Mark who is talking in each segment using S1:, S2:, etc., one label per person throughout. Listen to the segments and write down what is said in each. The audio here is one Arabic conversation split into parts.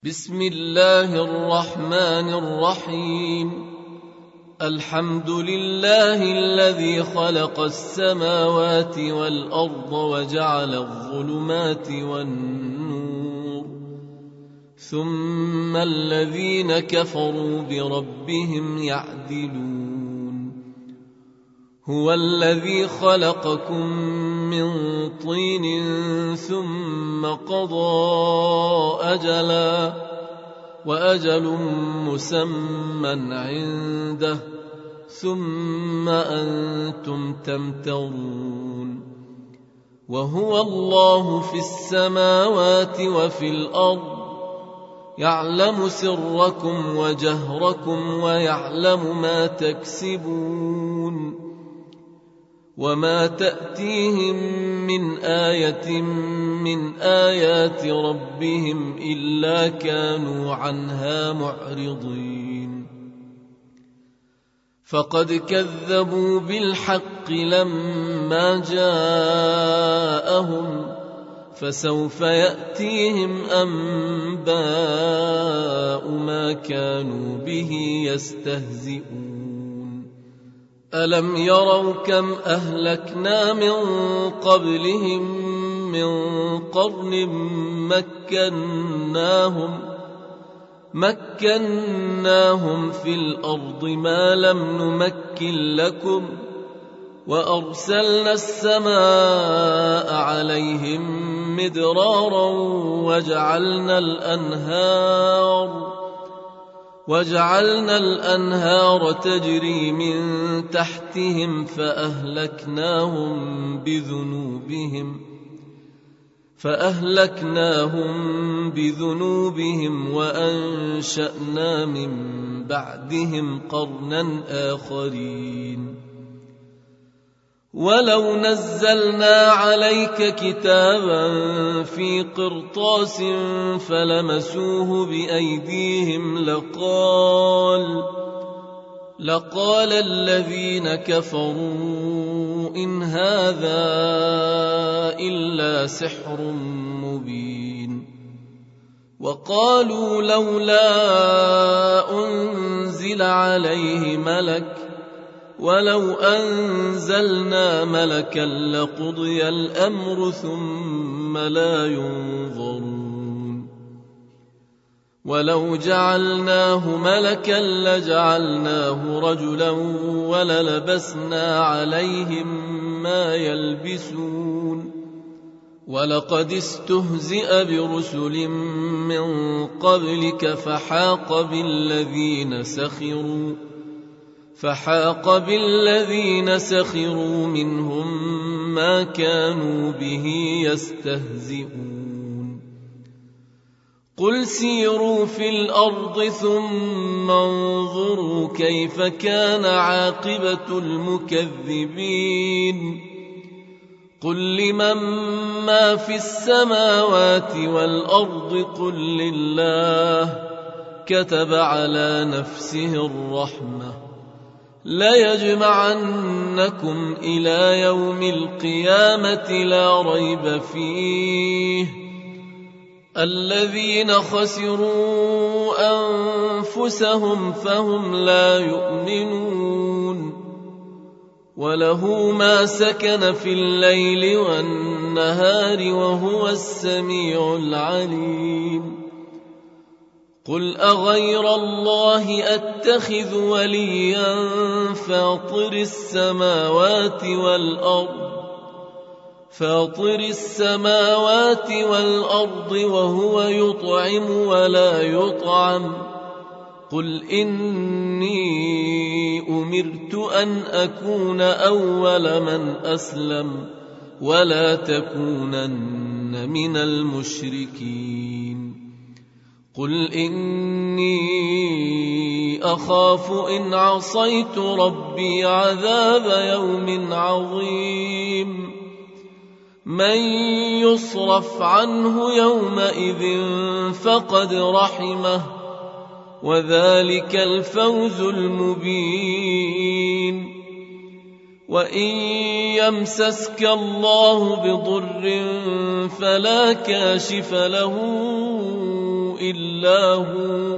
S1: بسم الله الرحمن الرحيم. الحمد لله الذي خلق السماوات والأرض وجعل الظلمات والنور، ثم الذين كفروا بربهم يعدلون. هو الذي خلقكم من طين ثم قضى أجلا وأجل مسمى عنده ثم أنتم تمترون. وهو الله في السماوات وفي الأرض، يعلم سركم وجهركم ويعلم ما تكسبون. وما تأتيهم من آية من آيات ربهم إلا كانوا عنها معرضين. فقد كذبوا بالحق لما جاءهم، فسوف يأتيهم أنباء ما كانوا به يستهزئون. ألم يروا كم أهلكنا من قبلهم من قرن مكناهم في الأرض ما لم نمكن لكم، وأرسلنا السماء عليهم مدرارا وجعلنا الأنهار تجري من تحتهم فأهلكناهم بذنوبهم وأنشأنا من بعدهم قرنا آخرين. ولو نزلنا عليك كتابا في قرطاس فلمسوه بأيديهم لقال الذين كفروا إن هذا إلا سحر مبين. وقالوا لولا أنزل عليه ملك، ولو أنزلنا ملكا لقضي الأمر ثم لا ينظرون. ولو جعلناه ملكا لجعلناه رجلا وللبسنا عليهم ما يلبسون. ولقد استهزئ برسل من قبلك فحاق بالذين سخروا منهم ما كانوا به يستهزئون. قل سيروا في الأرض ثم انظروا كيف كان عاقبة المكذبين. قل لمن ما في السماوات والأرض قل لله، كتب على نفسه الرحمة ليجمعنكم إلى يوم القيامة لا ريب فيه. الذين خسروا أنفسهم فهم لا يؤمنون. وله ما سكن في الليل والنهار وهو السميع العليم. قل أغير الله أتخذ وليا فاطر السماوات والأرض وهو يطعم ولا يطعم. قل إني أمرت أن أكون أول من أسلم ولا تكونن من المشركين. قل إني أخاف إن عصيت ربي عذاب يوم عظيم. من يصرف عنه يومئذ فقد رحمه، وذلك الفوز المبين. وإن يمسسك الله بضر فلا كاشف له إلا هو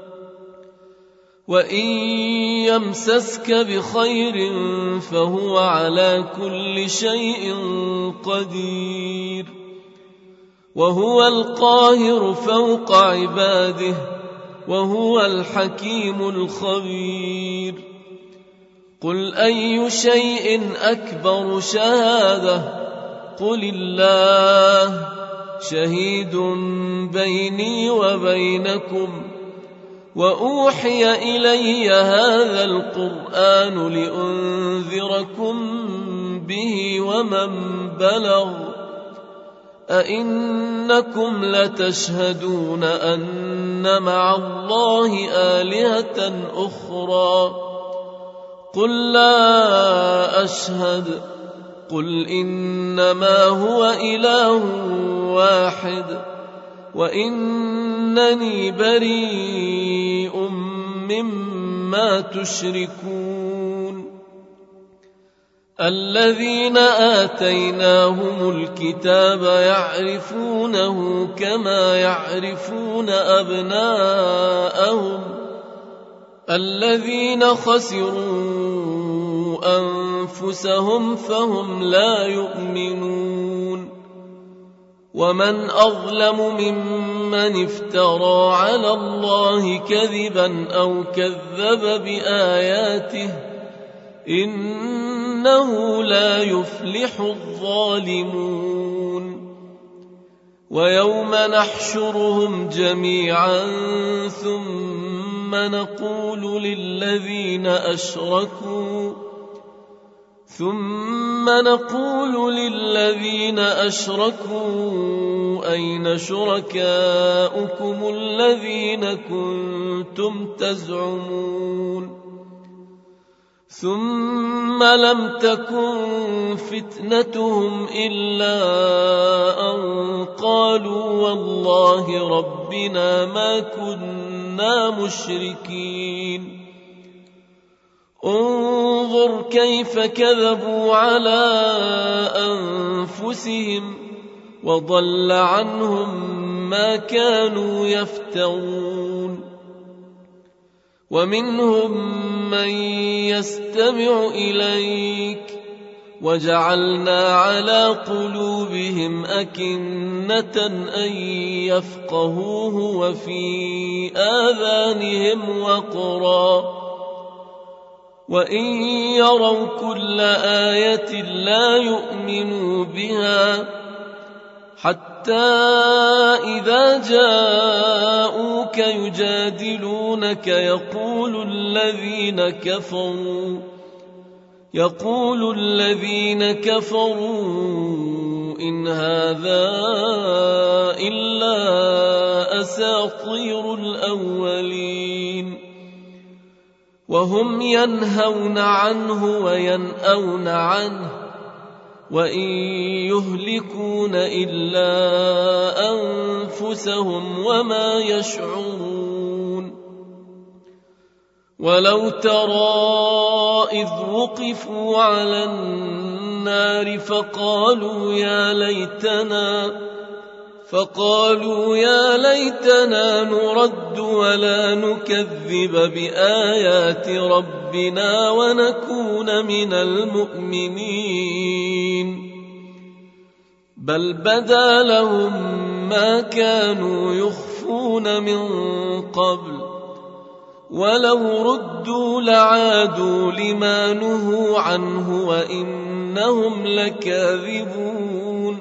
S1: وإن يمسسك بخير فهو على كل شيء قدير وهو القاهر فوق عباده وهو الحكيم الخبير قل أي شيء أكبر شهادة قل الله شهيد بيني وبينكم وأوحي إلي هذا القرآن لأنذركم به ومن بلغ أئنكم لتشهدون أن مع الله آلهة أخرى قل لا أشهد قل إنما هو إله واحد وإنني بريء مما تشركون الذين آتيناهم الكتاب يعرفونه كما يعرفون أبناءهم الذين خسروا أنفسهم فهم لا يؤمنون ومن أظلم ممن افترى على الله كذبا أو كذب بآياته إنه لا يفلح الظالمون ويوم نحشرهم جميعا ثم نقول للذين أشركوا أين شركاؤكم الذين كنتم تزعمون ثم لم تكن فتنتهم إلا أن قالوا والله ربنا ما كنا مشركين انظر كيف كذبوا على أنفسهم وضل عنهم ما كانوا يفترون ومنهم من يستمع إليك وجعلنا على قلوبهم أكنة أن يفقهوه وفي آذانهم وقرا وإن يروا كل آية لا يؤمنوا بها حتى إذا جاءوك يجادلونك يقول الذين كفروا إن هذا إلا أساطير الأولين وهم ينهون عنه وينأون عنه وإن يهلكون إلا أنفسهم وما يشعرون ولو ترى إذ وقفوا على النار فقالوا يا ليتنا نرد ولا نكذب بآيات ربنا ونكون من المؤمنين بل بدا لهم ما كانوا يخفون من قبل ولو ردوا لعادوا لما نهوا عنه وإنهم لكاذبون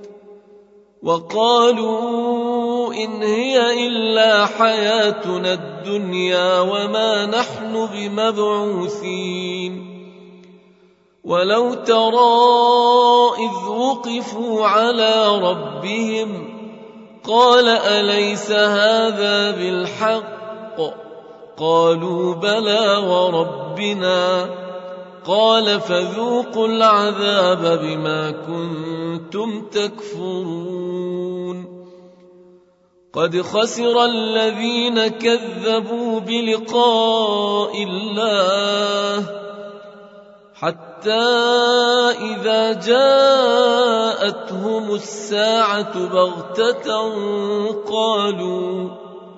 S1: وقالوا إن هي إلا حياتنا الدنيا وما نحن بمبعوثين ولو ترى إذ وقفوا على ربهم قال أليس هذا بالحق قالوا بلى وربنا قال فذوقوا العذاب بما كنتم تكفرون قد خسر الذين كذبوا بلقاء الله حتى إذا جاءتهم الساعة بغتة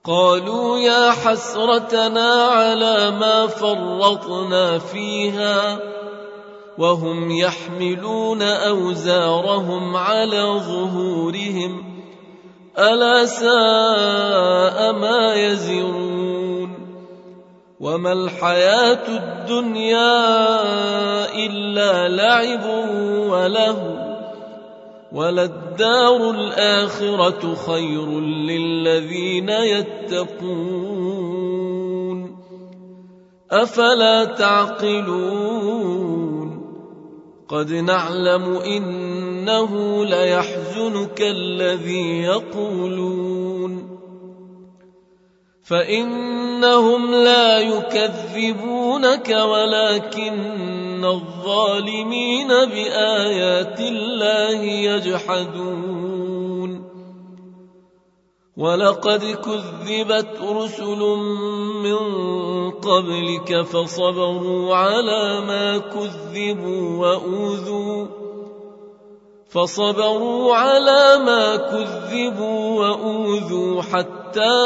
S1: قالوا يا حسرتنا على ما فرطنا فيها وهم يحملون أوزارهم على ظهورهم ألا ساء ما يزرون وما الحياة الدنيا إلا لعب وله وللدار الآخرة خير للذين يتقون أفلا تعقلون قد نعلم إنه ليحزنك الذي يقولون فإنهم لا يكذبونك ولكن الظالمين بآيات الله يجحدون ولقد كذبت رسل من قبلك فصبروا على ما كذبوا وأوذوا حتى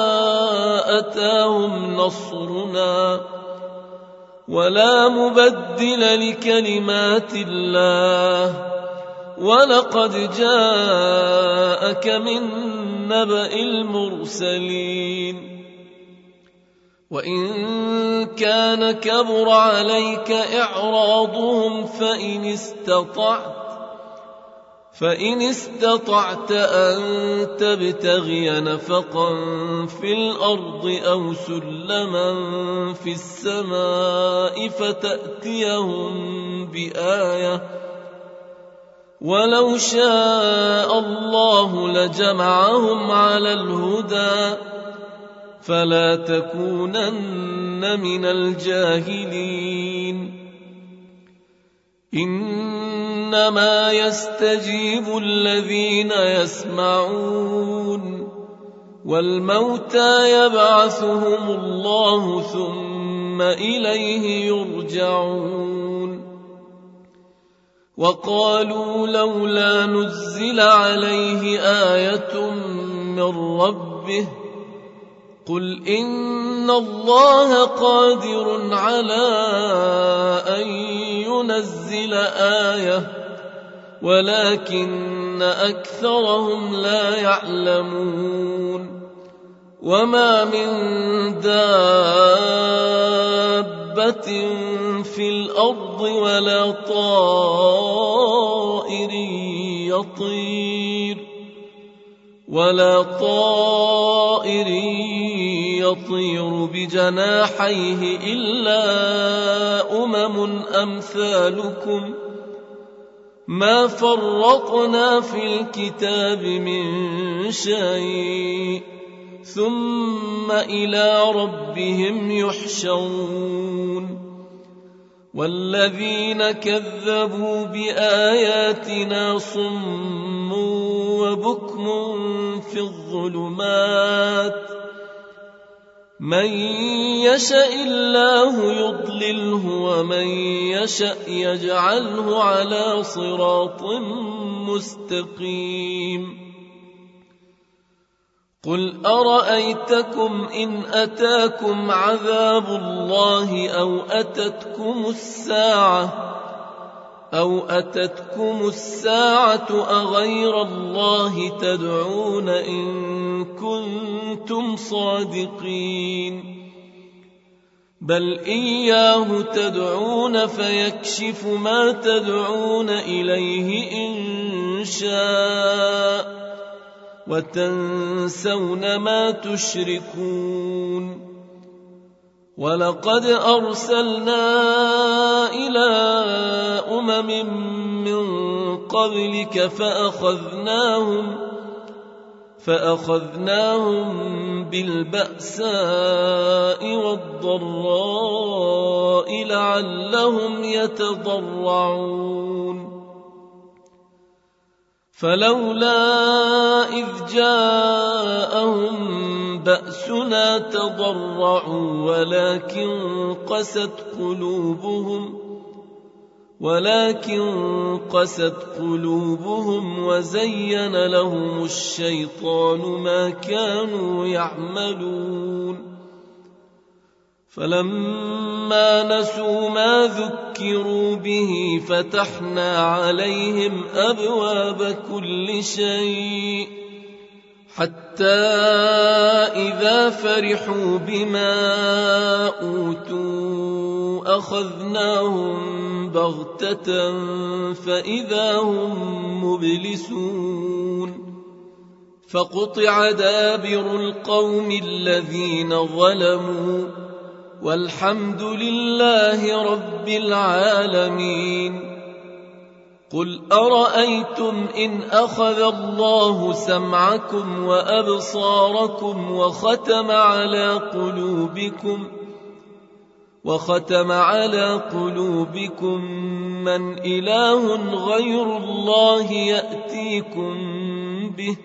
S1: أتاهم نصرنا ولا مبدل لكلمات الله ولقد جاءك من نبأ المرسلين وإن كان كبر عليك إعراضهم فإن استطعت أن تبتغي نفقا في الأرض أو سلما في السماء فتأتيهم بآية ولو شاء الله لجمعهم على الهدى فلا تكونن من الجاهلين إنما يستجيب الذين يسمعون والموتى يبعثهم الله ثم إليه يرجعون وقالوا لولا نزل عليه آية من ربه قل إن الله قادر على أن ينزل آية ولكن أكثرهم لا يعلمون وما من دابة في الأرض ولا طائر يطير بجناحيه إلا أمثالكم ما فرطنا في الكتاب من شيء ثم إلى ربهم يحشرون والذين كذبوا بآياتنا صم وبكم في الظلمات من يشاء الله يضلله ومن يشاء يجعله على صراط مستقيم قل أرأيتكم إن أتاكم عذاب الله أو أتتكم الساعة أغير الله تدعون إن كنتم صادقين بل إياه تدعون فيكشف ما تدعون إليه إن شاء وتنسون ما تشركون ولقد أرسلنا إلى من قبلك فأخذناهم بالبأساء والضراء لعلهم يتضرعون فلولا إذ جاءهم بأسنا تضرعوا ولكن قست قلوبهم ولكن قست قلوبهم وزين لهم الشيطان ما كانوا يعملون فلما نسوا ما ذكروا به فتحنا عليهم أبواب كل شيء حتى إذا فرحوا بما أوتوا أخذناهم بغتة فإذا هم مبلسون فقطع دابر القوم الذين ظلموا والحمد لله رب العالمين قل أرأيتم إن أخذ الله سمعكم وأبصاركم وختم على قلوبكم من إله غير الله يأتيكم به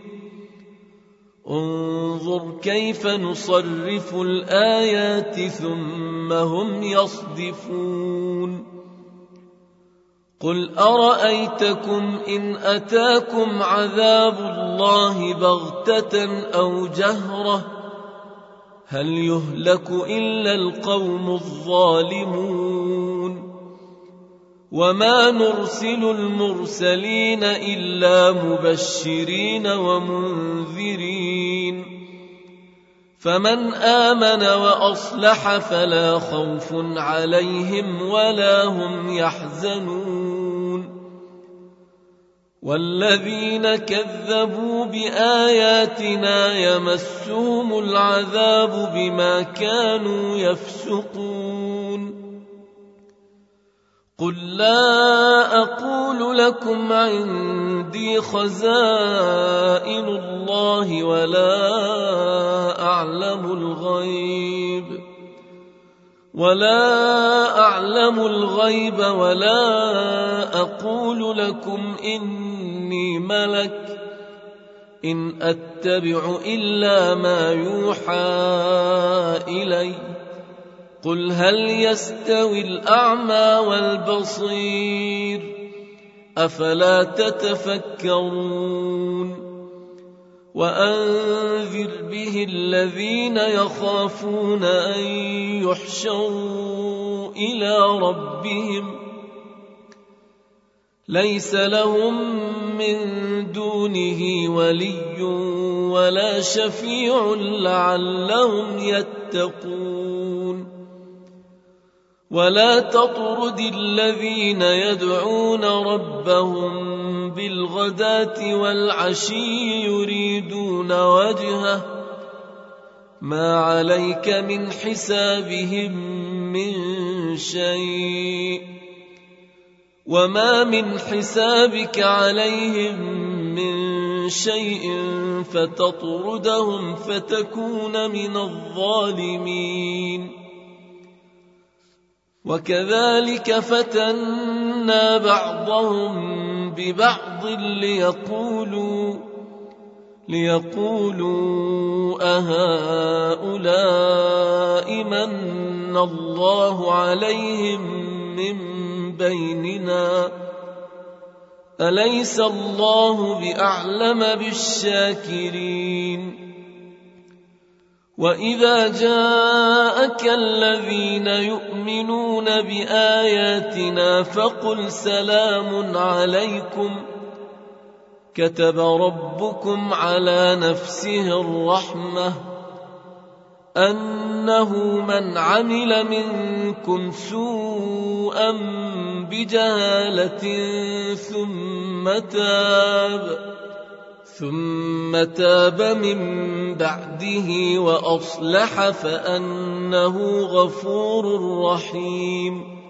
S1: انظر كيف نصرف الآيات ثم هم يصدفون قل أرأيتكم إن أتاكم عذاب الله بغتة أو جهرة هل يهلك إلا القوم الظالمون وما نرسل المرسلين إلا مبشرين ومنذرين فمن آمن وأصلح فلا خوف عليهم ولا هم يحزنون والذين كذبوا بآياتنا يمسهم العذاب بما كانوا يفسقون قل لا أقول لكم عندي خزائن الله ولا أعلم الغيب ولا أقول لكم إني ملك إن أتبع إلا ما يوحى إلي قل هل يستوي الأعمى والبصير أفلا تتفكرون وأنذر به الذين يخافون أن يحشروا إلى ربهم ليس لهم من دونه ولي ولا شفيع لعلهم يتقون ولا تطرد الذين يدعون ربهم بالغداة والعشي يريدون وجهه ما عليك من حسابهم من شيء وما من حسابك عليهم من شيء فتطردهم فتكون من الظالمين وكذلك فتنا بعضهم ببعض ليقولوا أهؤلاء من الله عليهم من بيننا أليس الله بأعلم بالشاكرين وإذا جاءك الذين يؤمنون بآياتنا فقل سلام عليكم كتب ربكم على نفسه الرحمة أنه من عمل منكم سوءا بجهالة ثم تاب من بعده وأصلح فأنه غفور رحيم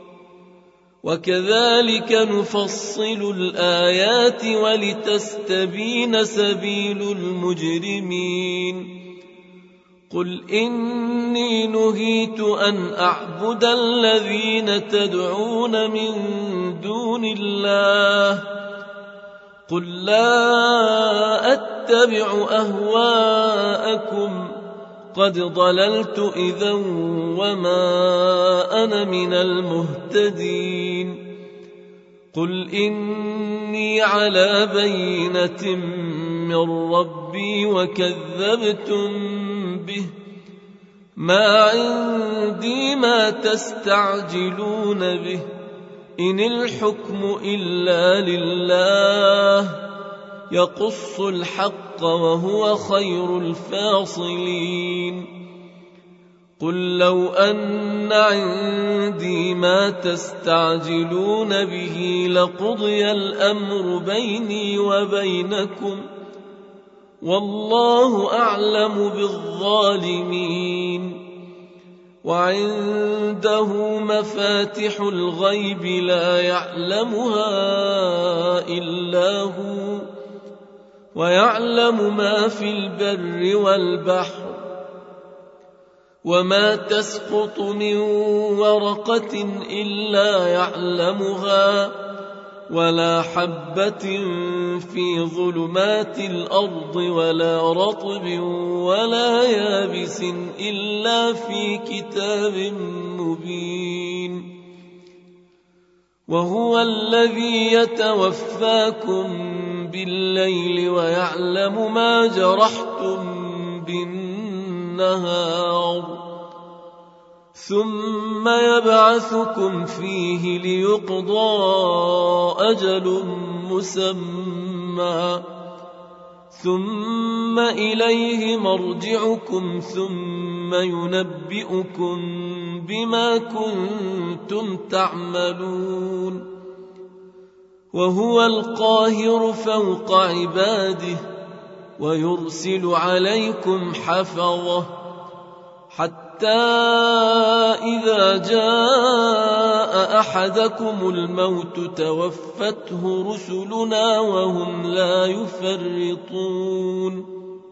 S1: وكذلك نفصل الآيات ولتستبين سبيل المجرمين قل إني نهيت أن أعبد الذين تدعون من دون الله قل لا أتبع أهواءكم قد ضللت إذا وما أنا من المهتدين قل إني على بينة من ربي وكذبتم به، ما عندي ما تستعجلون به، إن الحكم إلا لله يقص الحق وهو خير الفاصلين. قل لو أن عندي ما تستعجلون به لقضي الأمر بيني وبينكم والله أعلم بالظالمين. وعنده مفاتح الغيب لا يعلمها إلا هو، ويعلم ما في البر والبحر، وما تسقط من ورقة إلا يعلمها، ولا حبة في ظلمات الأرض ولا رطب ولا يابس إلا في كتاب مبين. وهو الذي يتوفاكم بالليل ويعلم ما جرحتم بالنهار، ثم يبعثكم فيه ليقضى أجل مسمى، ثم إليه مرجعكم ثم ينبئكم بما كنتم تعملون. وهو القاهر فوق عباده ويرسل عليكم حفظه، حتى إذا جاء أحدكم الموت توفته رسلنا وهم لا يفرطون،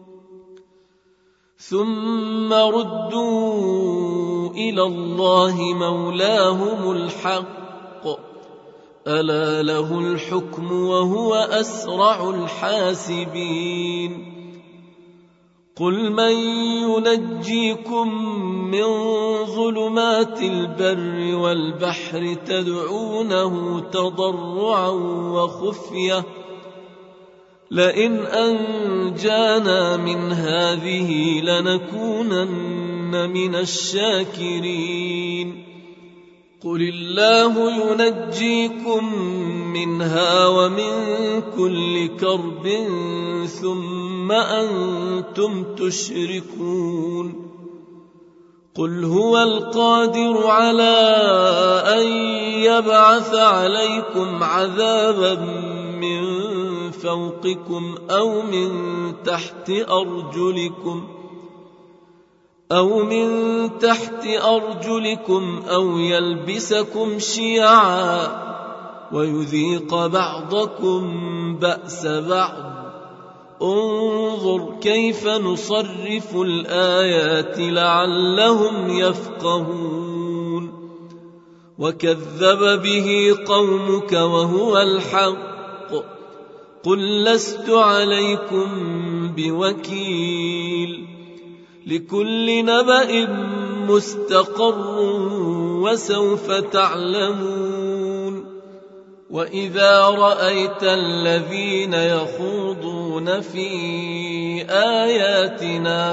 S1: ثم ردوا إلى الله مولاهم الحق، ألا له الحكم وهو أسرع الحاسبين. قل من ينجيكم من ظلمات البر والبحر تدعونه تضرعا وخفية لئن أنجانا من هذه لنكونن من الشاكرين. قل الله ينجيكم منها ومن كل كرب ثم أنتم تشركون. قل هو القادر على أن يبعث عليكم عذابا من فوقكم أو من تحت أرجلكم أو يلبسكم شيعا ويذيق بعضكم بأس بعض. انظر كيف نصرف الآيات لعلهم يفقهون. وكذب به قومك وهو الحق. قل لست عليكم بوكيل. لكل نبأ مستقر وسوف تعلمون. وإذا رأيت الذين يخوضون في آياتنا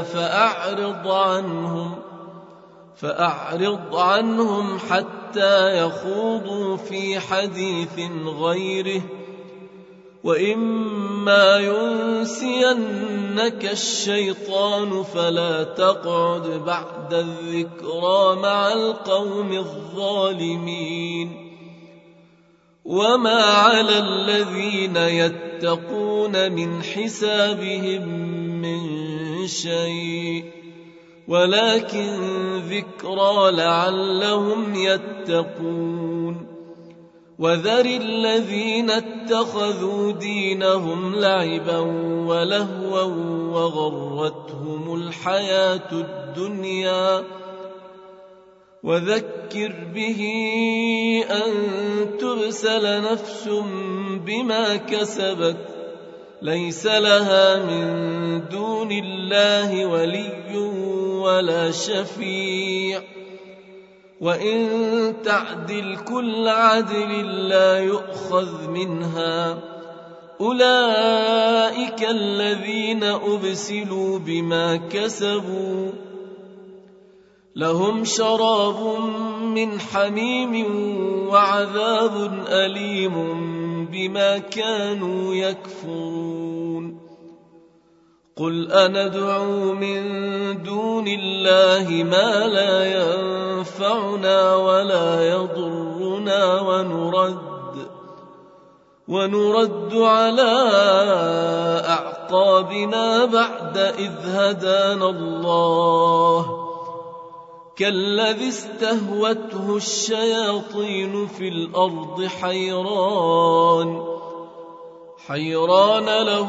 S1: فأعرض عنهم حتى يخوضوا في حديث غيره، وإما ينسينك الشيطان فلا تقعد بعد الذكرى مع القوم الظالمين. وما على الذين يتقون من حسابهم من شيء ولكن ذكرى لعلهم يتقون. وذر الذين اتخذوا دينهم لعبا ولهوا وغرتهم الحياة الدنيا، وذكر به أن تبسل نفس بما كسبت ليس لها من دون الله ولي ولا شفيع، وإن تعدل كل عدل لا يؤخذ منها. أولئك الذين أبسلوا بما كسبوا لهم شراب من حميم وعذاب أليم بما كانوا يكفرون. قل أندعو من دون الله ما لا ينفعنا ولا يضرنا ونرد على أعقابنا بعد إذ هدانا الله، كالذي استهوته الشياطين في الأرض حيران له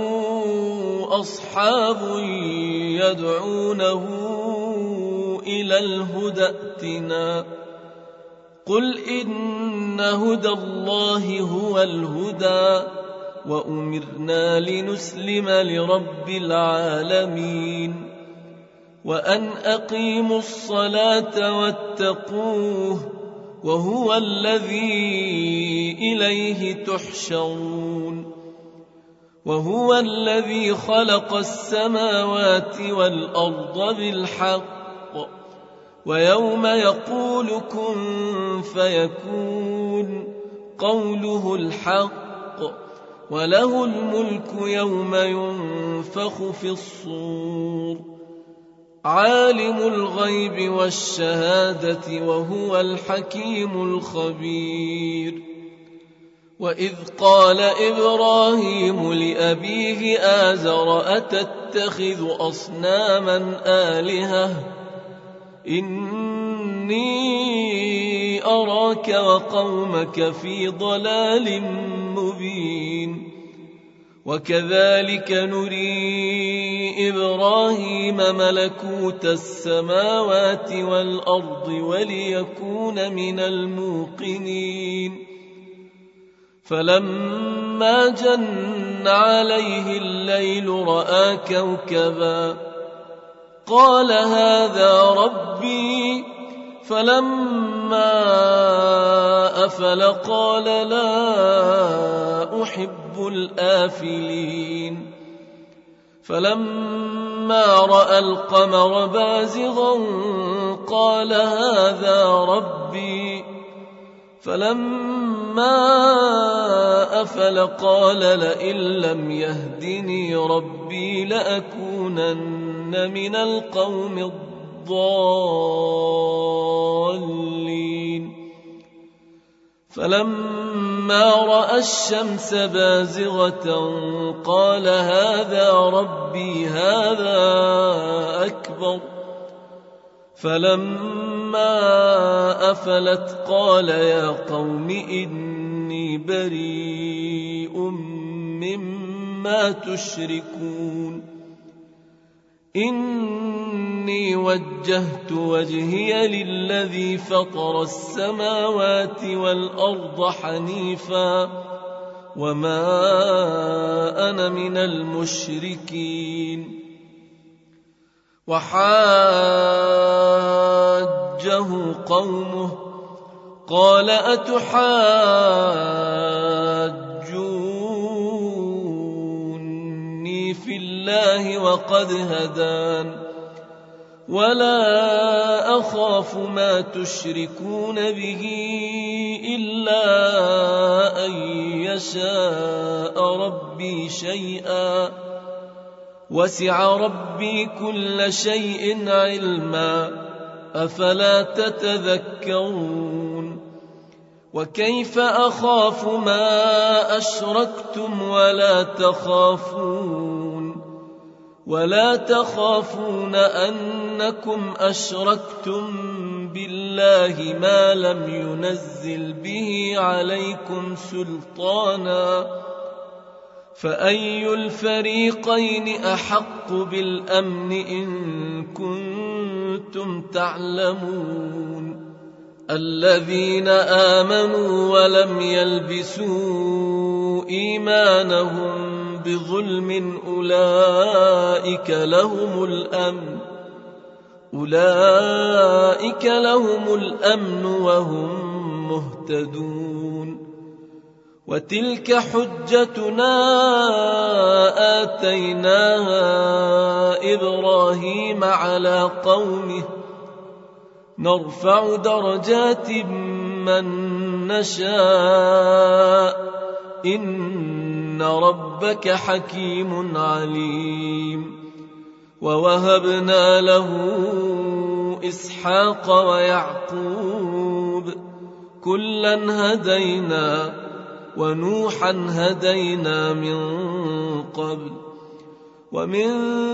S1: أصحاب يدعونه إلى الهدى ائتنا. قل إن هدى الله هو الهدى وأمرنا لنسلم لرب العالمين وأن أقيموا الصلاة واتقوه وهو الذي إليه تحشرون. وهو الذي خلق السماوات والأرض بالحق ويوم يقول كن فيكون قوله الحق وله الملك يوم ينفخ في الصور. عالم الغيب والشهادة وهو الحكيم الخبير. وإذ قال إبراهيم لأبيه آزر أتتخذ أصناما آلهة إني أراك وقومك في ضلال مبين. وكذلك نري إبراهيم ملكوت السماوات والأرض وليكون من الموقنين. فلما جن عليه الليل رأى كوكبا قال هذا ربي، فلما أفل قال لا أحب الآفلين. فلما رأى القمر بازغا قال هذا ربي، فلما أفل قال لئن لم يهدني ربي لأكونن من القوم الضالين. فلما رأى الشمس بازغة قال هذا ربي هذا أكبر. فلما أفلت قال يا قوم إني بريء مما تشركون. إني وجهت وجهي للذي فطر السماوات والأرض حنيفا وما أنا من المشركين. وحاجه قومه قال أتحاجوني في الله وقد هدان ولا أخاف ما تشركون به إلا أن يشاء ربي شيئا وسع ربي كل شيء علما أفلا تتذكرون. وكيف أخاف ما أشركتم ولا تخافون أنكم أشركتم بالله ما لم ينزل به عليكم سلطانا فأي الفريقين أحق بالأمن إن كنتم تعلمون. الذين آمنوا ولم يلبسوا إيمانهم بظلم أولئك لهم الأمن أولئك لهم الأمن وهم مهتدون. وتلك حجتنا آتيناها إبراهيم على قومه نرفع درجات من نشاء إن ربك حكيم عليم. ووهبنا له إسحاق ويعقوب كلا هدينا ونوحا هدينا من قبل ومن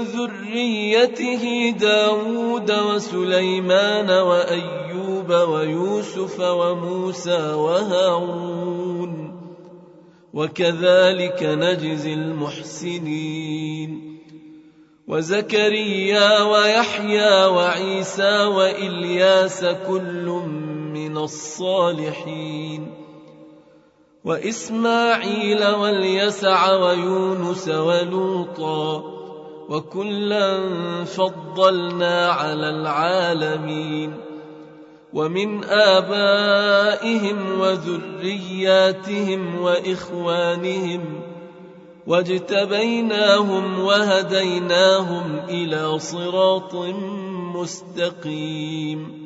S1: ذريته داود وسليمان وأيوب ويوسف وموسى وهارون وكذلك نجزي المحسنين. وزكريا ويحيى وعيسى وإلياس كل من الصالحين وإسماعيل واليسع ويونس ولوطا وكلا فضلنا على العالمين. ومن آبائهم وذرياتهم وإخوانهم واجتبيناهم وهديناهم إلى صراط مستقيم.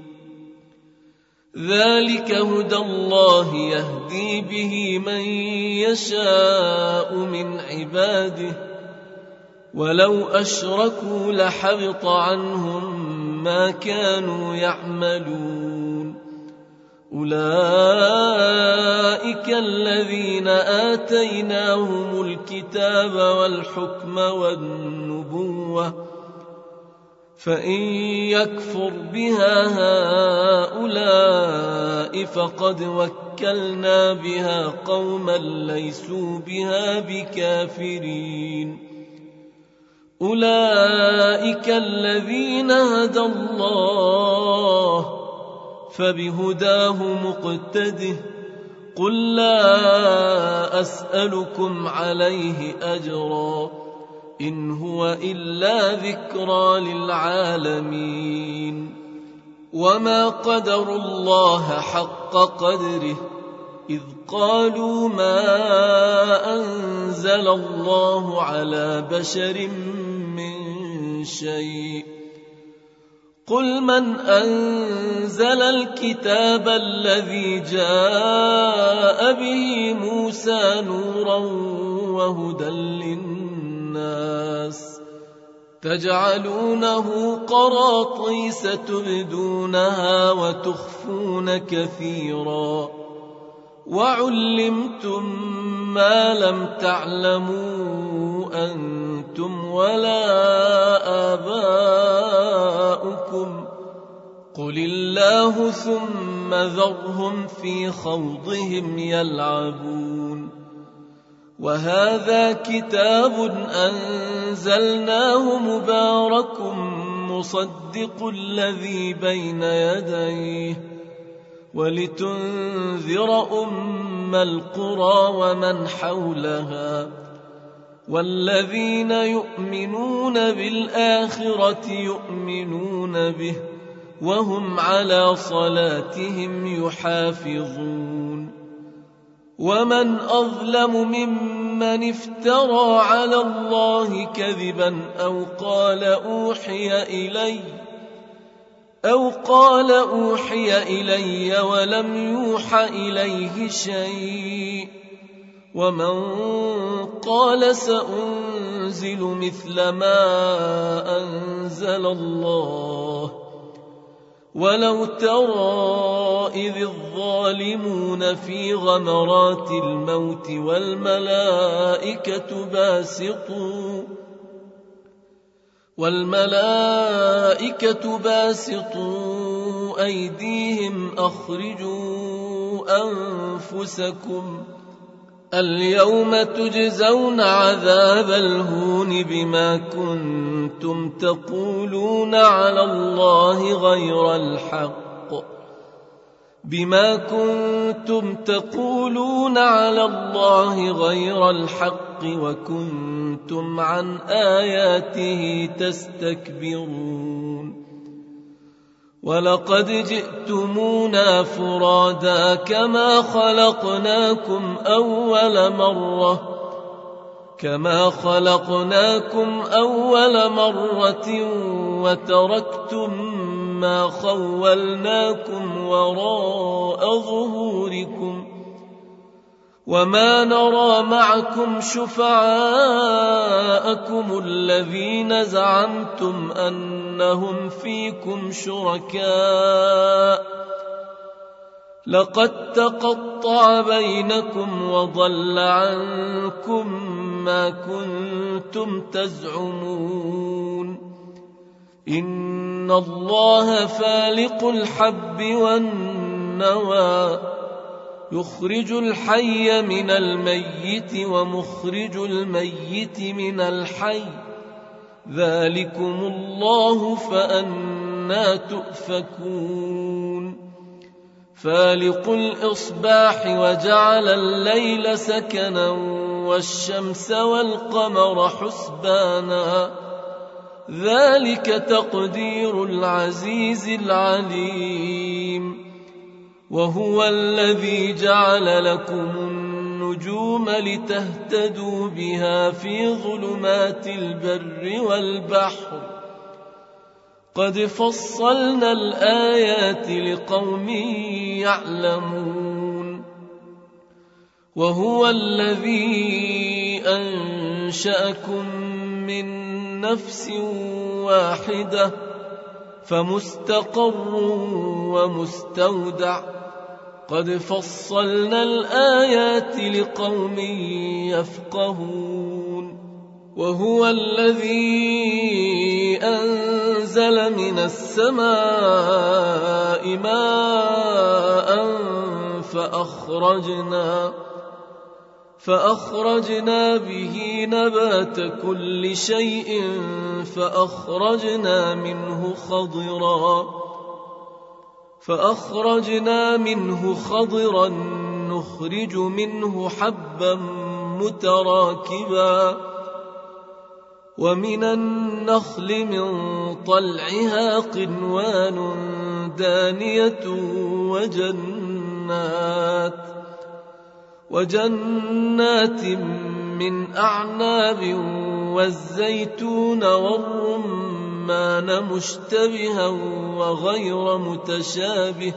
S1: ذلك هدى الله يهدي به من يشاء من عباده ولو أشركوا لحبط عنهم ما كانوا يعملون. أولئك الذين آتيناهم الكتاب والحكم والنبوة فإن يكفر بها هؤلاء فقد وكلنا بها قوما ليسوا بها بكافرين. أولئك الذين هدى الله فبهداه مقتده قل لا أسألكم عليه أجرا إن هو إلا ذكرى للعالمين. وما قدروا الله حق قدره إذ قالوا ما أنزل الله على بشر من شيء قل من أنزل الكتاب الذي جاء به موسى نورا وهدى للناس تجعلونه قراطيس تبدونها وتخفون كثيرا وعلمتم ما لم تعلموا أنتم ولا آباؤكم قل الله ثم ذرهم في خوضهم يلعبون. وهذا كتاب أنزلناه مبارك مصدق الذي بين يديه ولتنذر أم القرى ومن حولها والذين يؤمنون بالآخرة يؤمنون به وهم على صلاتهم يحافظون. ومن أظلم ممن افترى على الله كذبا أو قال أوحي إلي ولم يوح إليه شيء ومن قال سأنزل مثل ما أنزل الله ولو ترى إذ الظالمون في غمرات الموت والملائكة باسطوا أيديهم أخرجوا أنفسكم اليوم تجزون عذاب الهون بما كنتم تقولون على الله غير الحق وكنتم عن آياته تستكبرون. ولقد جئتمونا فرادا كما خلقناكم أول مرة وتركتم ما خولناكم وراء ظهوركم وما نرى معكم شفعاءكم الذين زعمتم أنهم فيكم شركاء لقد تقطع بينكم وضل عنكم ما كنتم تزعمون إن الله فالق الحب والنوى يخرج الحي من الميت ومخرج الميت من الحي ذلكم الله فأنى تؤفكون فالق الإصباح وجعل الليل سكنا والشمس والقمر حسبانا ذلك تقدير العزيز العليم وهو الذي جعل لكم النجوم لتهتدوا بها في ظلمات البر والبحر قد فصلنا الآيات لقوم يعلمون وهو الذي أنشأكم من نفس واحدة فمستقر ومستودع قد فصلنا الآيات لقوم يفقهون وهو الذي أنزل من السماء ماء فأخرجنا به نبات كل شيء فأخرجنا منه خضرا نخرج منه حبا متراكبا ومن النخل من طلعها قنوان دانية وجنات من أعناب والزيتون والرمان مشتبها وغير متشابه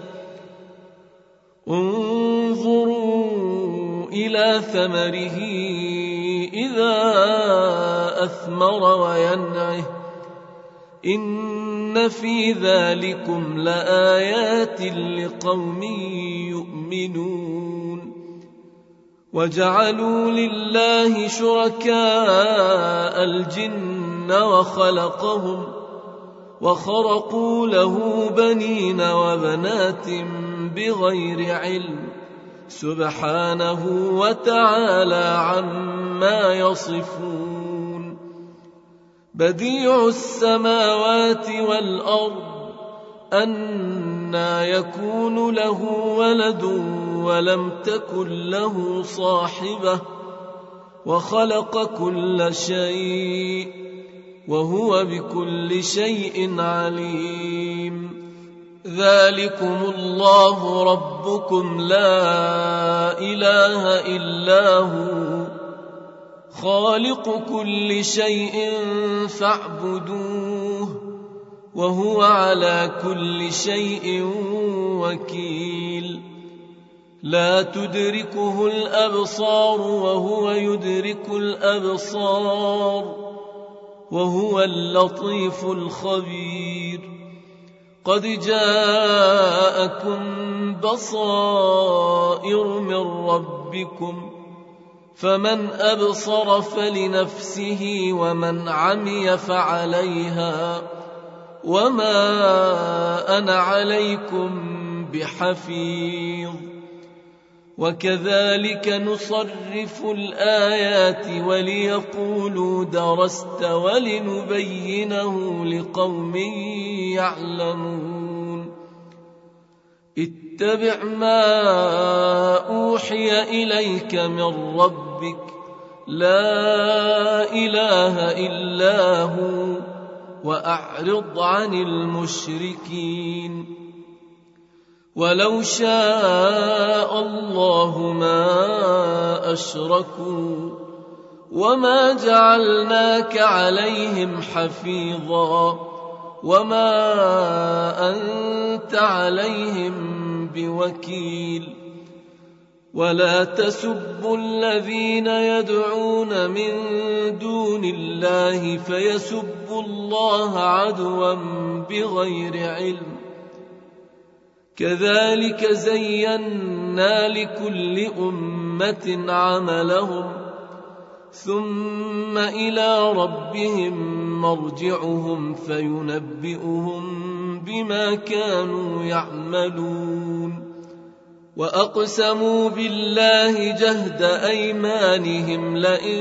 S1: انظروا إلى ثمره إذا أثمر وينعه إن في ذلكم لآيات لقوم يؤمنون وجعلوا لله شركاء الجن وخرقوا له بنين وبنات بغير علم سبحانه وتعالى عما يصفون بديع السماوات والأرض أنى يكون له ولد ولم تكن له صاحبة وخلق كل شيء وهو بكل شيء عليم ذلكم الله ربكم لا إله إلا هو خالق كل شيء فاعبدوه وهو على كل شيء وكيل لا تدركه الأبصار وهو يدرك الأبصار وهو اللطيف الخبير قد جاءكم بصائر من ربكم فمن أبصر فلنفسه ومن عمي فعليها وما أنا عليكم بحفيظ وكذلك نصرف الآيات وليقولوا درست ولنبينه لقوم يعلمون اتبع ما أوحي إليك من ربك لا إله إلا هو وأعرض عن المشركين ولو شاء الله ما أشركوا وما جعلناك عليهم حفيظا وما أنت عليهم بوكيل ولا تسبوا الذين يدعون من دون الله فيسبوا الله عدوا بغير علم كذلك زينا لكل أمة عملهم ثم إلى ربهم مرجعهم فينبئهم بما كانوا يعملون وأقسموا بالله جهد أيمانهم لئن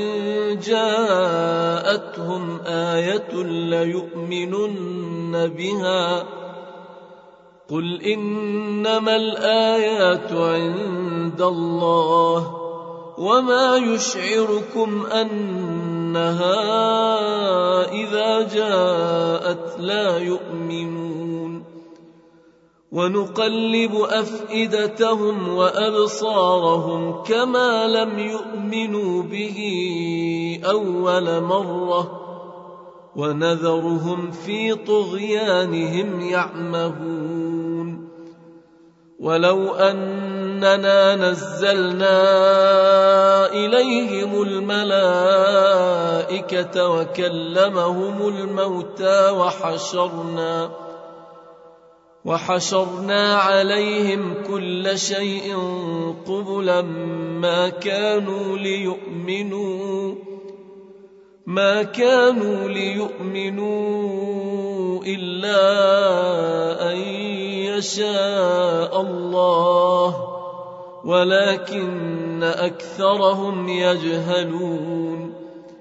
S1: جاءتهم آية ليؤمنن بها قل إنما الآيات عند الله وما يشعركم أنها إذا جاءت لا يؤمنون ونقلب أفئدتهم وأبصارهم كما لم يؤمنوا به أول مرة ونذرهم في طغيانهم يعمهون ولو أننا نزلنا إليهم الملائكة وكلمهم الموتى وحشرنا عليهم كل شيء قبلا ما كانوا ليؤمنوا إلا أن يشاء الله ولكن أكثرهم يجهلون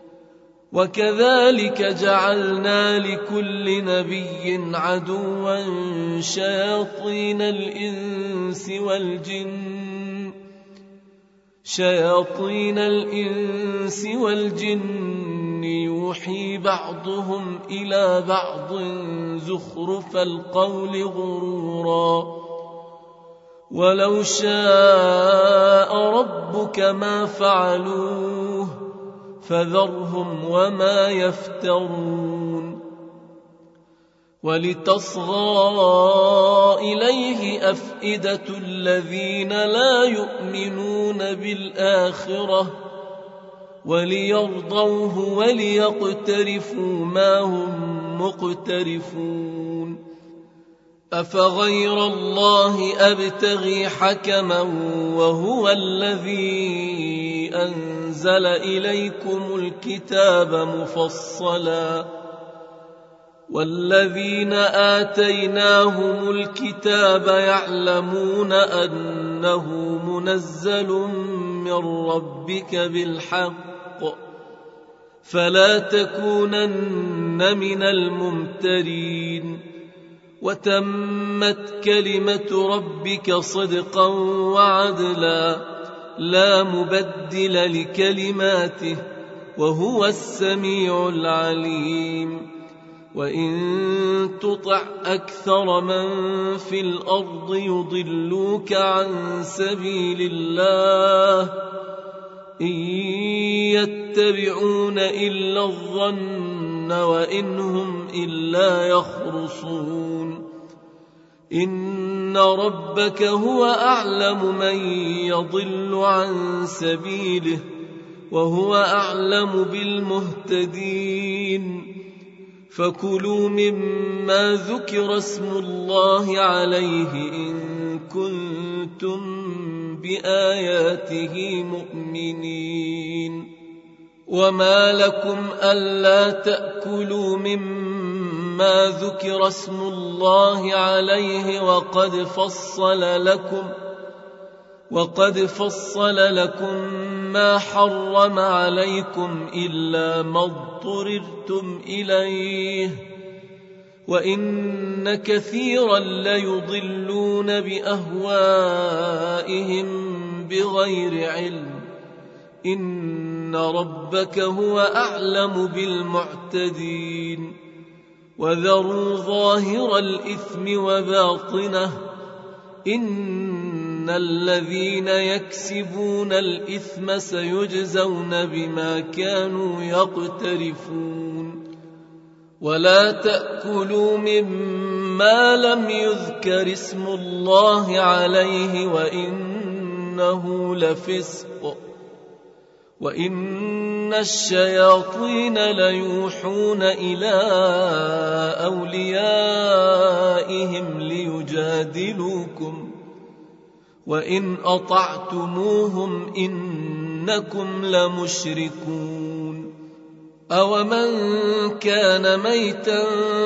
S1: وكذلك جعلنا لكل نبي عدوا شياطين الإنس والجن يوحي بعضهم إلى بعض زخرف القول غرورا ولو شاء ربك ما فعلوه فذرهم وما يفترون ولتصغى إليه أفئدة الذين لا يؤمنون بالآخرة وليرضوه وليقترفوا ما هم مقترفون أفغير الله أبتغي حكما وهو الذي أنزل إليكم الكتاب مفصلا والذين آتيناهم الكتاب يعلمون أنه منزل من ربك بالحق فلا تكونن من الممترين وتمت كلمة ربك صدقا وعدلا لا مبدل لكلماته وهو السميع العليم وإن تطع أكثر من في الأرض يضلوك عن سبيل الله إن يتبعون إلا الظن وإن هم إلا يخرصون إن ربك هو أعلم من يضل عن سبيله وهو أعلم بالمهتدين فكلوا مما ذكر اسم الله عليه إن كنتم بآياته مؤمنين وما لكم ألا تأكلوا مما ذكر اسم الله عليه وقد فصل لكم ما حرم عليكم إلا ما اضطررتم إليه وإن كثيرا ليضلون بأهوائهم بغير علم إن ربك هو أعلم بالمعتدين وذروا ظاهر الإثم وباطنه إن الذين يكسبون الإثم سيجزون بما كانوا يقترفون ولا تأكلوا مما لم يذكر اسم الله عليه وإنه لفسق وإن الشياطين ليوحون إلى أوليائهم ليجادلوكم وإن أطعتموهم إنكم لمشركون أومن كان ميتا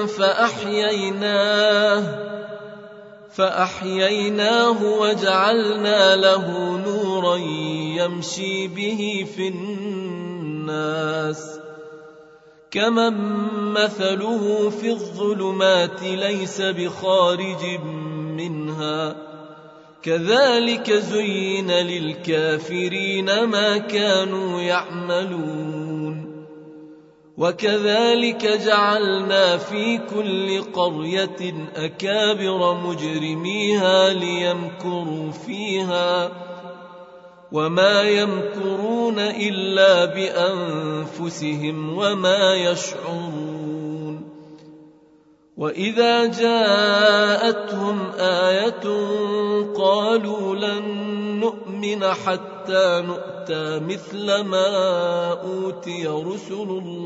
S1: فأحييناه وجعلنا له نورا يمشي به في الناس كمن مثله في الظلمات ليس بخارج منها كذلك زين للكافرين ما كانوا يعملون وكذلك جعلنا في كل قرية أكابر مجرميها ليمكروا فيها وما يمكرون إلا بأنفسهم وما يشعرون وإذا جاءتهم آية قالوا لن نؤمن حتى نؤتى مثل ما أوتي رسل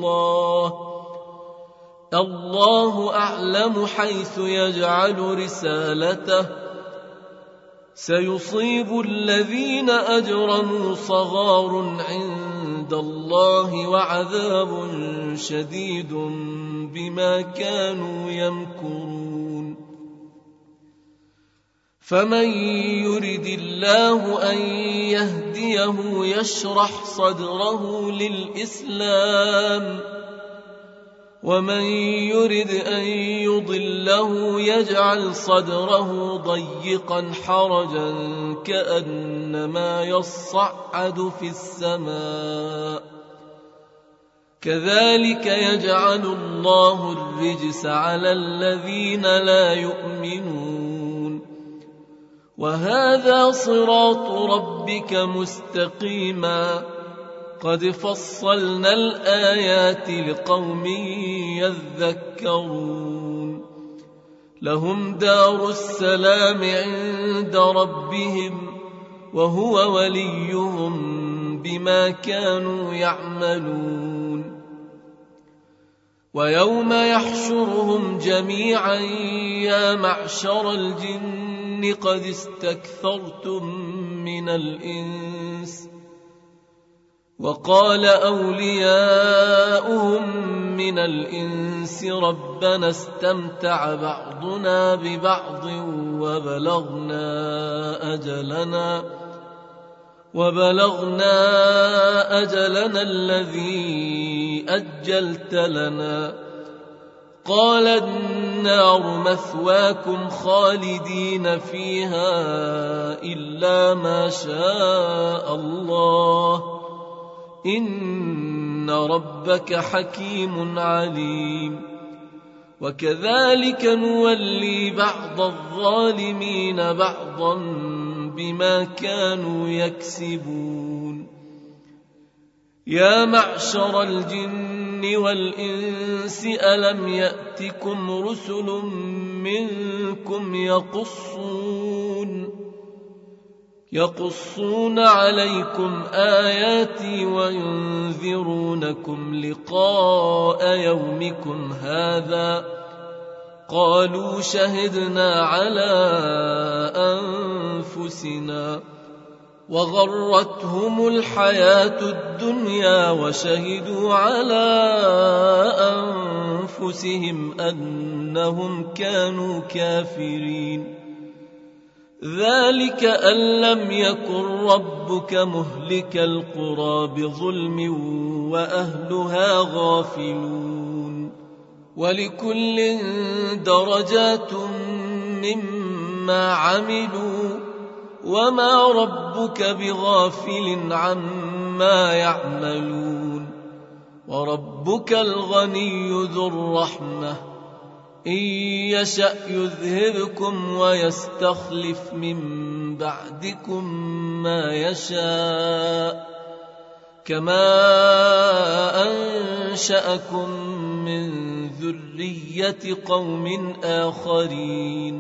S1: الله أعلم حيث يجعل رسالته سيصيب الذين أجرموا صغار عند الله وعذاب شديد بما كانوا يمكرون فمن يرد الله أن يهديه يشرح صدره للإسلام ومن يرد أن يضله يجعل صدره ضيقا حرجا كأنما يصعد في السماء كذلك يجعل الله الرجس على الذين لا يؤمنون وهذا صراط ربك مستقيما قد فصلنا الآيات لقوم يذكرون لهم دار السلام عند ربهم وهو وليهم بما كانوا يعملون ويوم يحشرهم جميعا يا معشر الجن قد استكثرتم من الإنس وقال أولياؤهم من الإنس ربنا استمتع بعضنا ببعض وبلغنا أجلنا الذي أجلت لنا قال النار مثواكم خالدين فيها إلا ما شاء الله إن ربك حكيم عليم وكذلك نولي بعض الظالمين بعضا بما كانوا يكسبون يا معشر الجن والإنس ألم يأتكم رسل منكم يقصون عليكم آياتي وينذرونكم لقاء يومكم هذا قالوا شهدنا على أنفسنا وغرتهم الحياة الدنيا وشهدوا على أنفسهم أنهم كانوا كافرين ذلك أن لم يكن ربك مهلك القرى بظلم وأهلها غافلون ولكل درجات مما عملوا وما ربك بغافل عما يعملون وربك الغني ذو الرحمة إن يشأ يذهبكم ويستخلف من بعدكم ما يشاء كما أنشأكم من ذرية قوم آخرين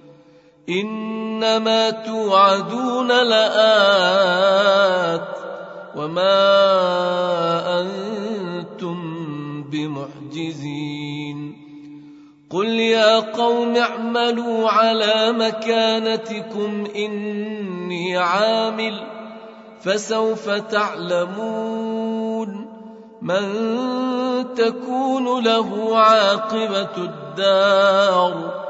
S1: إنما توعدون لآت وما أنتم بمعجزين قل يا قوم اعملوا على مكانتكم إني عامل فسوف تعلمون من تكون له عاقبة الدار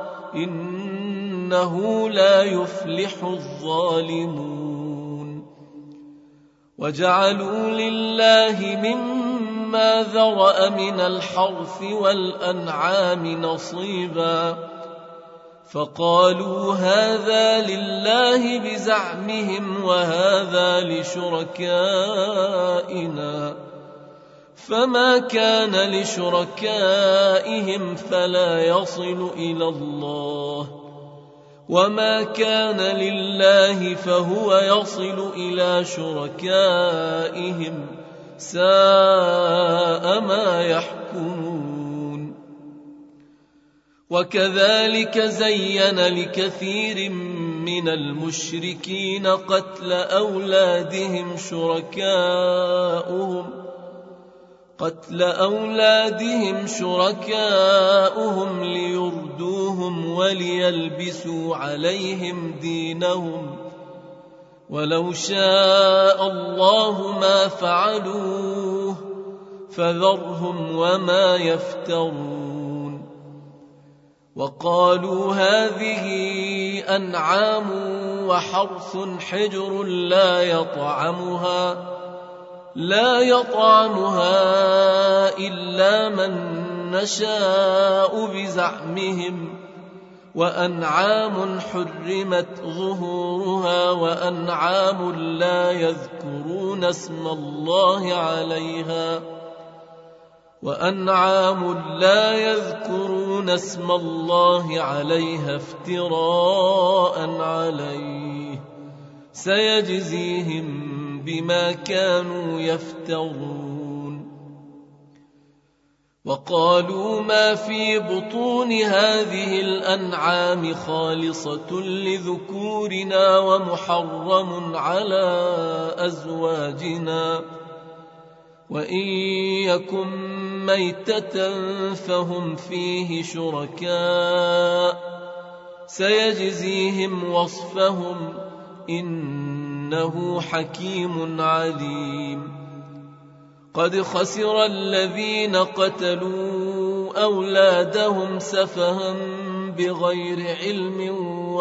S1: إنه لا يفلح الظالمون وجعلوا لله مما ذرأ من الحرث والأنعام نصيبا فقالوا هذا لله بزعمهم وهذا لشركائنا فما كان لشركائهم فلا يصل إلى الله وما كان لله فهو يصل إلى شركائهم ساء ما يحكمون وكذلك زين لكثير من المشركين قتل أولادهم شركاؤهم ليردوهم وليلبسوا عليهم دينهم ولو شاء الله ما فعلوه فذرهم وما يفترون وقالوا هذه أنعام وحرث حجر لا يطعمها إلا من نشاء بزعمهم وأنعام حرمت ظهورها وأنعام لا يذكرون اسم الله عليها افتراء عليه سيجزيهم بما كانوا يفترون وقالوا ما في بطون هذه الأنعام خالصة لذكورنا ومحرم على أزواجنا وإن يكن ميتة فهم فيه شركاء سيجزيهم وصفهم إنه حكيم عليم قد خسر الذين قتلوا أولادهم سفها بغير علم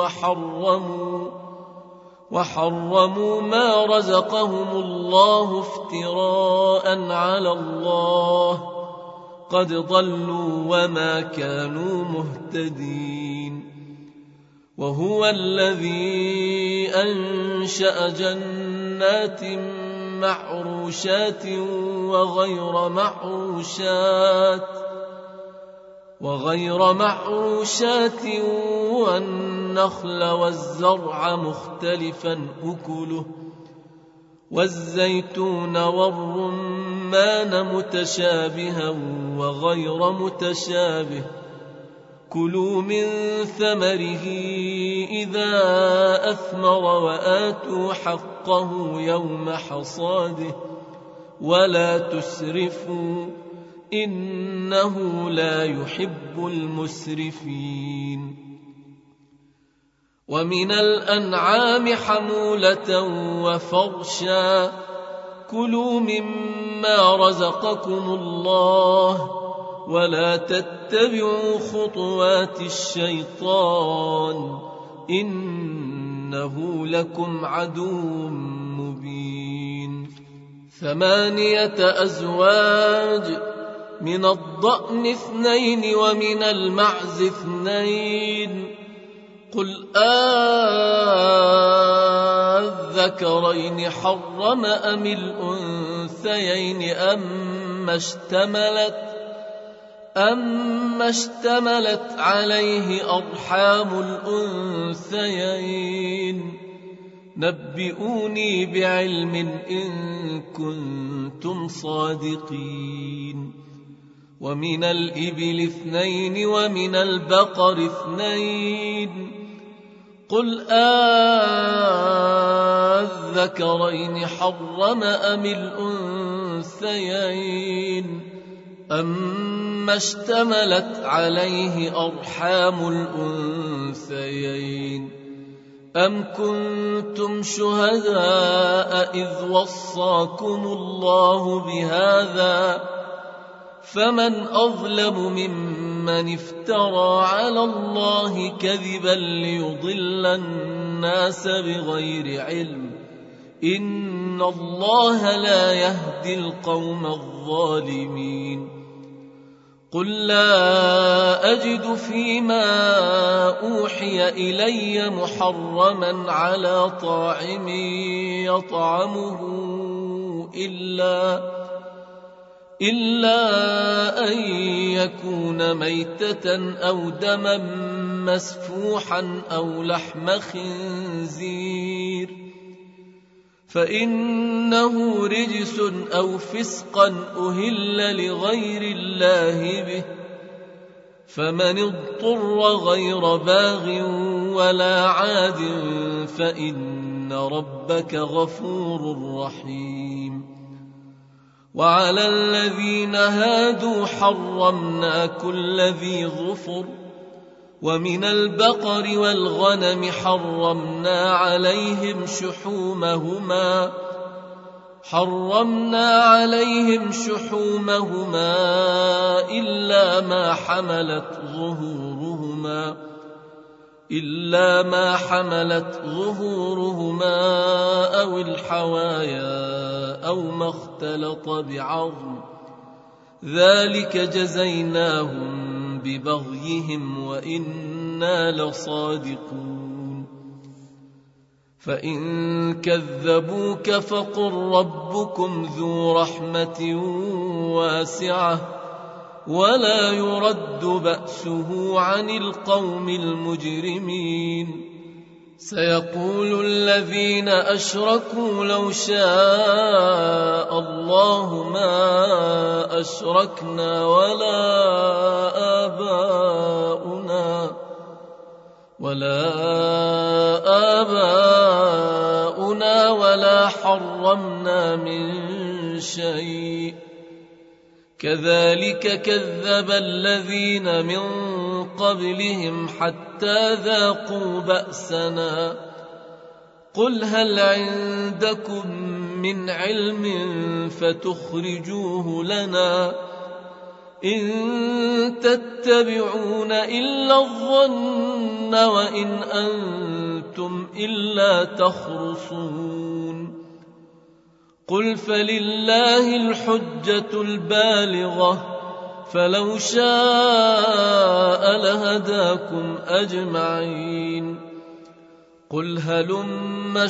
S1: وحرموا ما رزقهم الله افتراء على الله قد ضلوا وما كانوا مهتدين وهو الذي أنشأ جنات معروشات وغير معروشات والنخل والزرع مختلفا أكله والزيتون والرمان متشابها وغير متشابه كلوا من ثمره إذا أثمر وآتوا حقه يوم حصاده ولا تسرفوا إنه لا يحب المسرفين ومن الأنعام حمولة وفرشا كلوا مما رزقكم الله ولا تتبعوا خطوات الشيطان إنه لكم عدو مبين 8 أزواج من الضأن 2 ومن المعز 2 قل الذكرين حرم أم الأنثيين أما اشتملت أما اشتملت عليه أرحام الأنثيين نبئوني بعلم إن كنتم صادقين. ومن الإبل 2 ومن البقر 2 قل الذكرين حرم أم الأنثيين أما اشتملت عليه أرحام الأنثيين أم كنتم شهداء إذ وصاكم الله بهذا فمن أظلم ممن افترى على الله كذبا ليضل الناس بغير علم إن الله لا يهدي القوم الظالمين. قل لا أجد فيما أوحي إلي محرما على طاعم يطعمه إلا أن يكون ميتة أو دما مسفوحا أو لحم خنزير فإنه رجس أو فسقا أهل لغير الله به فمن اضطر غير باغ ولا عاد فإن ربك غفور رحيم. وعلى الذين هادوا حرمنا كل ذي ظفر ومن البقر والغنم حرمنا عليهم شحومهما إلا ما حملت ظهورهما أو الحوايا أو ما اختلط بعظم ذلك جزيناهم ببغيهم وإنا لصادقون. فإن كذبوك فقل ربكم ذو رحمة واسعة ولا يرد بأسه عن القوم المجرمين. سيقول الذين أشركوا لو شاء الله ما أشركنا ولا آباؤنا ولا حرمنا من شيء كذلك كذب الذين من قبلهم حتى ذاقوا بأسنا. قل هل عندكم من علم فتخرجوه لنا إن تتبعون إلا الظن وإن أنتم إلا تخرصون. قل فلله الحجة البالغة فلو شاء لهداكم أجمعين. قل هلم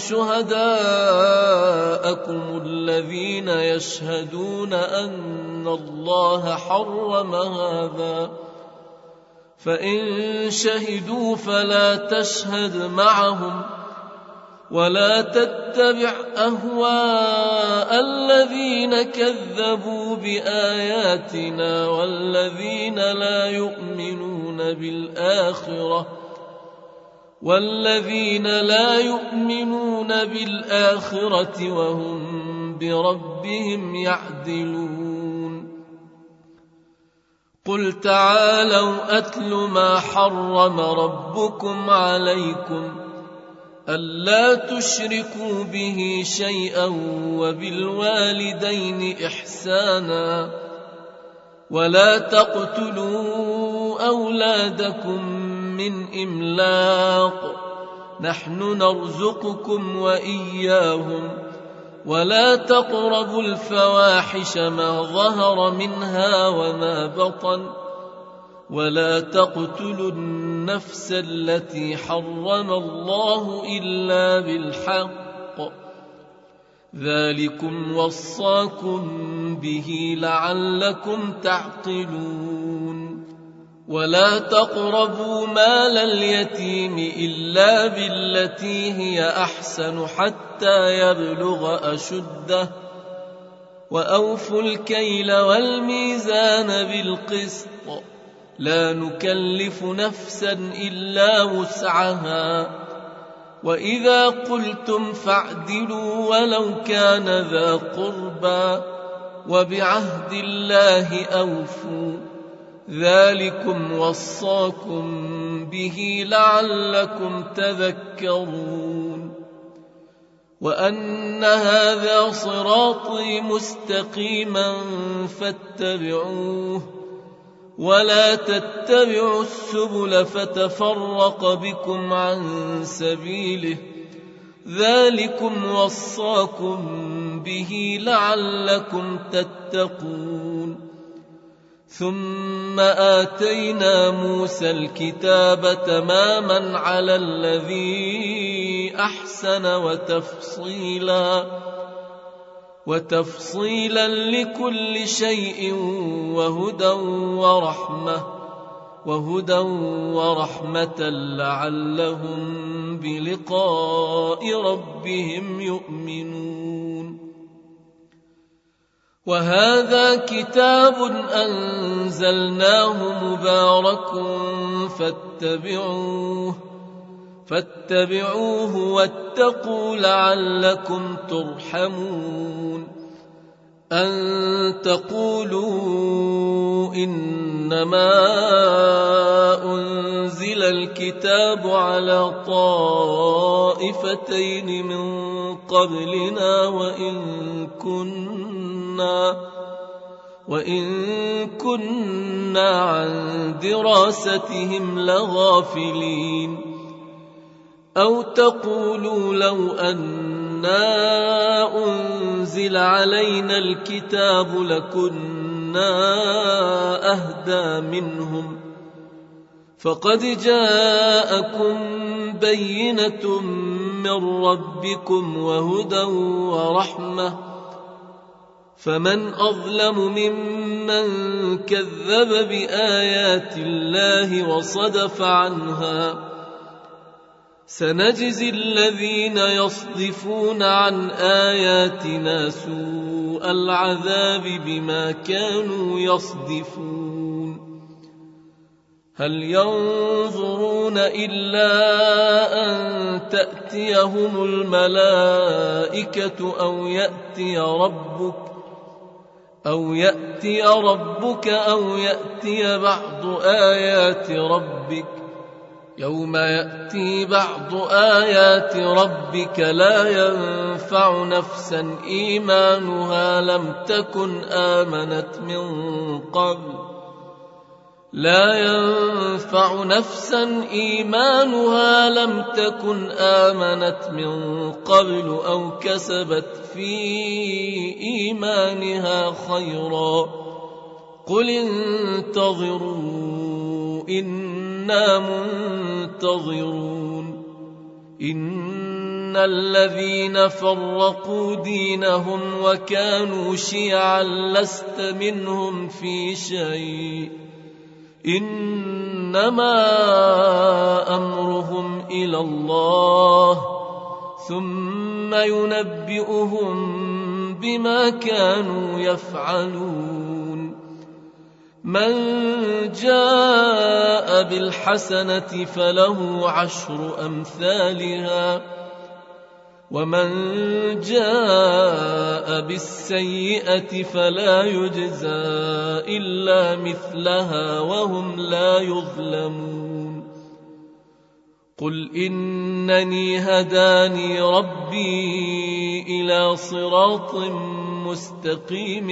S1: شهداءكم الذين يشهدون أن الله حرم هذا فإن شهدوا فلا تشهد معهم ولا تتبع أهواء الذين كذبوا بآياتنا والذين لا يؤمنون بالآخرة وهم بربهم يعدلون. قل تعالوا أتل ما حرم ربكم عليكم ألا تشركوا به شيئا وبالوالدين إحسانا ولا تقتلوا أولادكم من إملاق نحن نرزقكم وإياهم ولا تقربوا الفواحش ما ظهر منها وما بطن ولا تقتلوا النفس التي حرم الله إلا بالحق ذلكم وصاكم به لعلكم تعقلون ولا تقربوا مال اليتيم إلا بالتي هي أحسن حتى يبلغ أشده وأوفوا الكيل والميزان بالقسط لا نكلف نفسا إلا وسعها وإذا قلتم فاعدلوا ولو كان ذا قربى وبعهد الله أوفوا ذلكم وصاكم به لعلكم تذكرون وأن هذا صراطي مستقيما فاتبعوه ولا تتبعوا السبل فتفرق بكم عن سبيله ذلكم وصاكم به لعلكم تتقون ثم آتينا موسى الكتاب تماما على الذي أحسن وتفصيلا لكل شيء وهدى ورحمة لعلهم بلقاء ربهم يؤمنون وهذا كتاب أنزلناه مبارك فاتبعوه واتقوا لعلكم ترحمون أن تقولوا إنما أنزل الكتاب على طائفتين من قبلنا وإن كنا عن دراستهم لغافلين أو تقولوا لو أنا أنزل علينا الكتاب لكنا أهدى منهم فقد جاءكم بينة من ربكم وهدى ورحمة فمن أظلم ممن كذب بآيات الله وصدف عنها سنجزي الذين يصدفون عن آياتنا سوء العذاب بما كانوا يصدفون هل ينظرون إلا أن تأتيهم الملائكة أو يأتي ربك أو يأتي بعض آيات ربك يوم يأتي بعض آيات ربك لا ينفع نفسا إيمانها لم تكن آمنت من قبل أو كسبت في إيمانها خيرا قل انتظروا إنا منتظرون إن الذين فرقوا دينهم وكانوا شيعا لست منهم في شيء إنما أمرهم إلى الله ثم ينبئهم بما كانوا يفعلون من جاء بالحسنة فله 10 أمثالها ومن جاء بالسيئة فلا يجزى إلا مثلها وهم لا يظلمون قل إنني هداني ربي إلى صراط مستقيم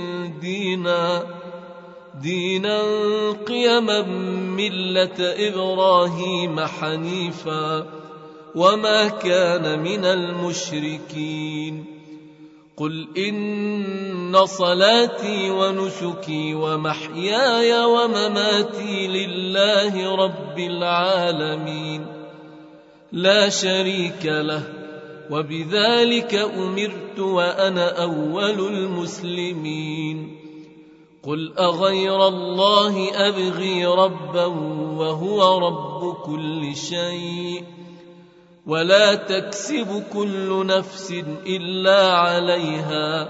S1: دينا قيما ملة إبراهيم حنيفا وما كان من المشركين قل إن صلاتي ونسكي ومحياي ومماتي لله رب العالمين لا شريك له وبذلك أمرت وأنا أول المسلمين. قل أغير الله أبغي ربا وهو رب كل شيء ولا تكسب كل نفس إلا عليها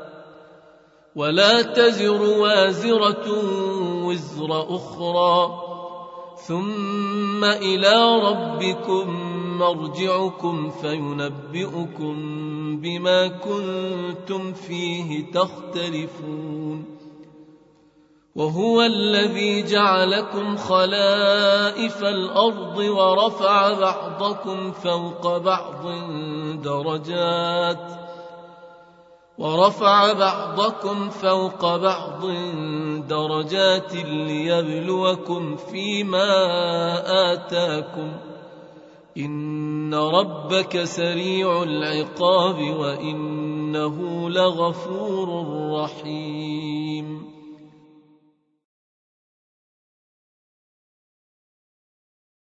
S1: ولا تزر وازرة وزر أخرى ثم إلى ربكم مرجعكم فينبئكم بما كنتم فيه تختلفون. وهو الذي جعلكم خلائف الأرض ورفع بعضكم فوق بعض درجات ليبلوكم فيما آتاكم إن ربك سريع العقاب وإنه لغفور رحيم.